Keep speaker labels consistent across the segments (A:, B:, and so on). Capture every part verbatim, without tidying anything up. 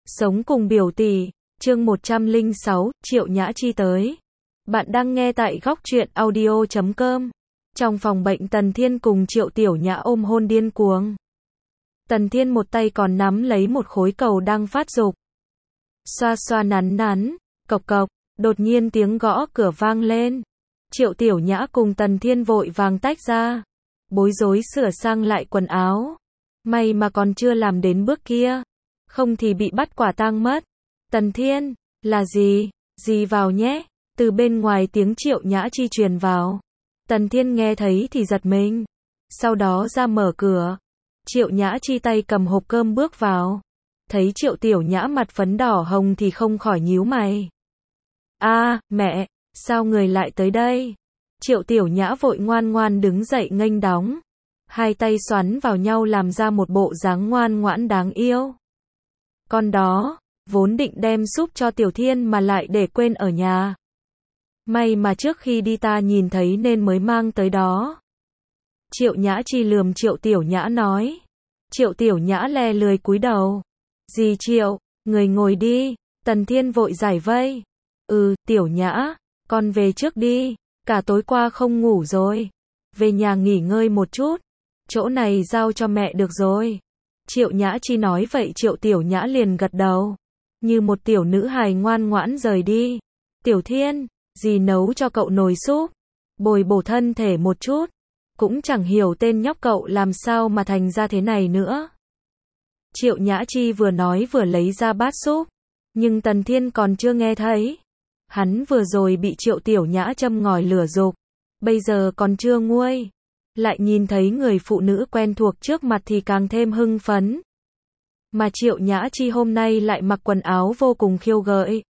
A: Sống cùng biểu tỷ, chương một trăm lẻ sáu, Triệu Nhã Chi tới. Bạn đang nghe tại góc truyện audio chấm com. Trong phòng bệnh Tần Thiên cùng Triệu Tiểu Nhã ôm hôn điên cuồng. Tần Thiên một tay còn nắm lấy một khối cầu đang phát dục. Xoa xoa nắn nắn, cộc cộc, đột nhiên tiếng gõ cửa vang lên. Triệu Tiểu Nhã cùng Tần Thiên vội vàng tách ra. Bối rối sửa sang lại quần áo. May mà còn chưa làm đến bước kia. Không thì bị bắt quả tang mất. Tần Thiên, là gì? Gì vào nhé? Từ bên ngoài tiếng Triệu Nhã Chi truyền vào. Tần Thiên nghe thấy thì giật mình. Sau đó ra mở cửa. Triệu Nhã Chi tay cầm hộp cơm bước vào. Thấy Triệu Tiểu Nhã mặt phấn đỏ hồng thì không khỏi nhíu mày. A, à, mẹ, sao người lại tới đây? Triệu Tiểu Nhã vội ngoan ngoan đứng dậy nghênh đón. Hai tay xoắn vào nhau làm ra một bộ dáng ngoan ngoãn đáng yêu. Con đó, vốn định đem súp cho Tiểu Thiên mà lại để quên ở nhà. May mà trước khi đi ta nhìn thấy nên mới mang tới đó. Triệu Nhã Chi lườm Triệu Tiểu Nhã nói. Triệu Tiểu Nhã le lười cúi đầu. Dì Triệu, người ngồi đi. Tần Thiên vội giải vây. Ừ, Tiểu Nhã, con về trước đi. Cả tối qua không ngủ rồi. Về nhà nghỉ ngơi một chút. Chỗ này giao cho mẹ được rồi. Triệu Nhã Chi nói vậy Triệu Tiểu Nhã liền gật đầu. Như một tiểu nữ hài ngoan ngoãn rời đi. Tiểu Thiên, dì nấu cho cậu nồi súp. Bồi bổ thân thể một chút. Cũng chẳng hiểu tên nhóc cậu làm sao mà thành ra thế này nữa. Triệu Nhã Chi vừa nói vừa lấy ra bát súp. Nhưng Tần Thiên còn chưa nghe thấy. Hắn vừa rồi bị Triệu Tiểu Nhã châm ngòi lửa dục. Bây giờ còn chưa nguôi. Lại nhìn thấy người phụ nữ quen thuộc trước mặt thì càng thêm hưng phấn. Mà Triệu Nhã Chi hôm nay lại mặc quần áo vô cùng khiêu gợi.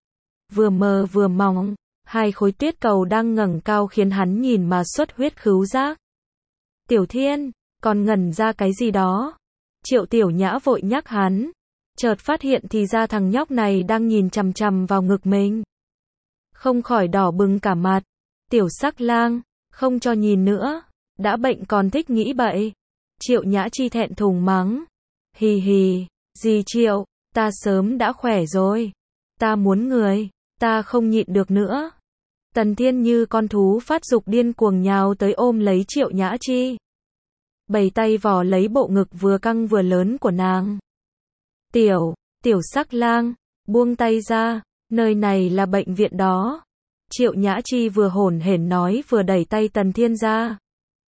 A: Vừa mờ vừa mỏng, hai khối tuyết cầu đang ngẩng cao khiến hắn nhìn mà xuất huyết khứu giác. Tiểu Thiên, còn ngẩn ra cái gì đó? Triệu Tiểu Nhã vội nhắc hắn. Chợt phát hiện thì ra thằng nhóc này đang nhìn chằm chằm vào ngực mình. Không khỏi đỏ bừng cả mặt. Tiểu sắc lang, không cho nhìn nữa. Đã bệnh còn thích nghĩ bậy. Triệu Nhã Chi thẹn thùng mắng. Hì hì, dì Triệu, ta sớm đã khỏe rồi. Ta muốn người, ta không nhịn được nữa. Tần Thiên như con thú phát dục điên cuồng nhào tới ôm lấy Triệu Nhã Chi. Bày tay vò lấy bộ ngực vừa căng vừa lớn của nàng. Tiểu, tiểu sắc lang, buông tay ra, nơi này là bệnh viện đó. Triệu Nhã Chi vừa hổn hển nói vừa đẩy tay Tần Thiên ra.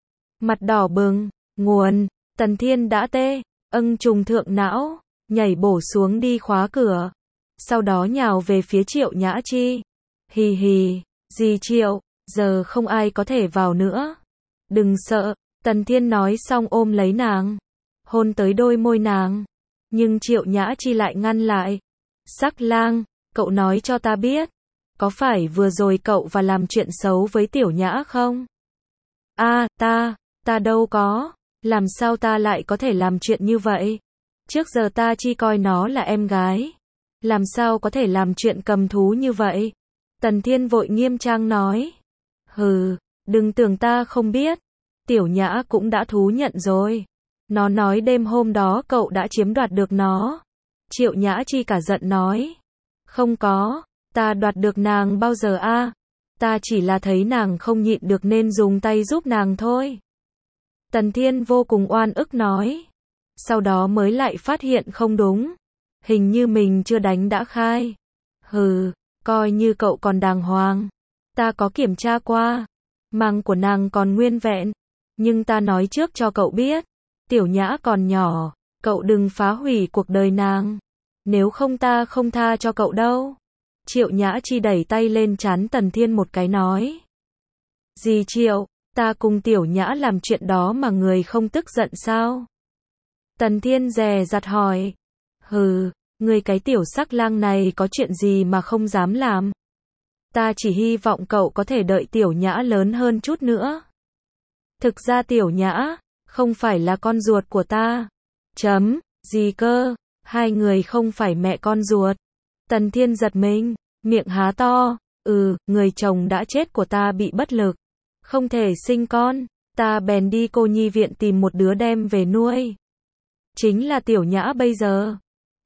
A: Mặt đỏ bừng, nguồn, Tần Thiên đã tê, âng trùng thượng não, nhảy bổ xuống đi khóa cửa. Sau đó nhào về phía Triệu Nhã Chi. Hì hì, dì Triệu, giờ không ai có thể vào nữa. Đừng sợ, Tần Thiên nói xong ôm lấy nàng. Hôn tới đôi môi nàng. Nhưng Triệu Nhã Chi lại ngăn lại. Sắc lang, cậu nói cho ta biết. Có phải vừa rồi cậu và làm chuyện xấu với Tiểu Nhã không? A, à, ta, ta đâu có. Làm sao ta lại có thể làm chuyện như vậy? Trước giờ ta chỉ coi nó là em gái. Làm sao có thể làm chuyện cầm thú như vậy? Tần Thiên vội nghiêm trang nói. Hừ, đừng tưởng ta không biết. Tiểu Nhã cũng đã thú nhận rồi. Nó nói đêm hôm đó cậu đã chiếm đoạt được nó. Triệu Nhã Chi cả giận nói. Không có, ta đoạt được nàng bao giờ a? À? Ta chỉ là thấy nàng không nhịn được nên dùng tay giúp nàng thôi. Tần Thiên vô cùng oan ức nói. Sau đó mới lại phát hiện không đúng. Hình như mình chưa đánh đã khai. Hừ, coi như cậu còn đàng hoàng. Ta có kiểm tra qua. Màng của nàng còn nguyên vẹn. Nhưng ta nói trước cho cậu biết. Tiểu Nhã còn nhỏ. Cậu đừng phá hủy cuộc đời nàng. Nếu không ta không tha cho cậu đâu. Triệu Nhã Chi đẩy tay lên trán Tần Thiên một cái nói. Dì Triệu, ta cùng Tiểu Nhã làm chuyện đó mà người không tức giận sao? Tần Thiên dè dặt hỏi. Hừ, người cái tiểu sắc lang này có chuyện gì mà không dám làm? Ta chỉ hy vọng cậu có thể đợi Tiểu Nhã lớn hơn chút nữa. Thực ra Tiểu Nhã không phải là con ruột của ta. Chấm, gì cơ? Hai người không phải mẹ con ruột. Tần Thiên giật mình, miệng há to. Ừ, người chồng đã chết của ta bị bất lực. Không thể sinh con. Ta bèn đi cô nhi viện tìm một đứa đem về nuôi. Chính là Tiểu Nhã bây giờ.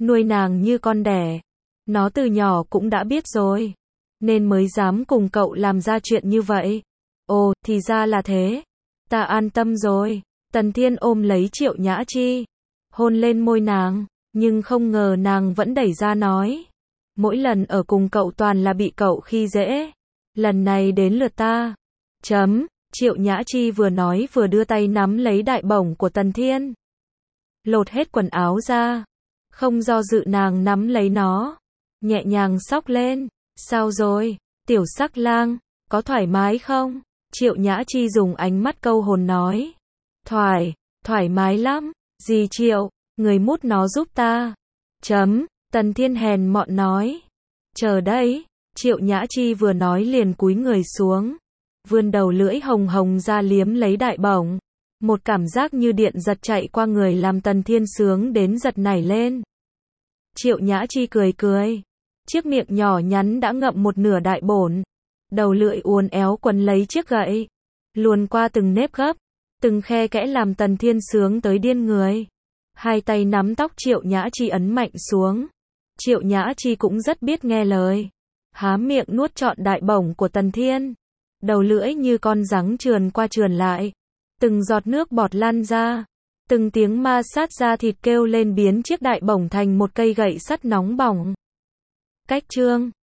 A: nuôi nàng như con đẻ. Nó từ nhỏ cũng đã biết rồi, nên mới dám cùng cậu làm ra chuyện như vậy. Ồ, thì ra là thế. Ta an tâm rồi. Tần Thiên ôm lấy Triệu Nhã Chi, hôn lên môi nàng, nhưng không ngờ nàng vẫn đẩy ra nói. Mỗi lần ở cùng cậu toàn là bị cậu khi dễ. Lần này đến lượt ta. Chấm, Triệu Nhã Chi vừa nói vừa đưa tay nắm lấy đại bổng của Tần Thiên. Lột hết quần áo ra. Không do dự nàng nắm lấy nó. Nhẹ nhàng xóc lên. Sao rồi, tiểu sắc lang, có thoải mái không? Triệu Nhã Chi dùng ánh mắt câu hồn nói. Thoải, thoải mái lắm. Dì Triệu, người mút nó giúp ta. Chấm, Tần Thiên hèn mọn nói. Chờ đấy, Triệu Nhã Chi vừa nói liền cúi người xuống. Vươn đầu lưỡi hồng hồng ra liếm lấy đại bổng. Một cảm giác như điện giật chạy qua người làm Tần Thiên sướng đến giật nảy lên. Triệu Nhã Chi cười cười. Chiếc miệng nhỏ nhắn đã ngậm một nửa đại bổn. Đầu lưỡi uốn éo quấn lấy chiếc gậy. Luồn qua từng nếp gấp, từng khe kẽ làm Tần Thiên sướng tới điên người. Hai tay nắm tóc Triệu Nhã Chi ấn mạnh xuống. Triệu Nhã Chi cũng rất biết nghe lời. Há miệng nuốt trọn đại bổng của Tần Thiên. Đầu lưỡi như con giắng trườn qua trườn lại. Từng giọt nước bọt lan ra. Từng tiếng ma sát da thịt kêu lên biến chiếc đại bổng thành một cây gậy sắt nóng bỏng. Cách chương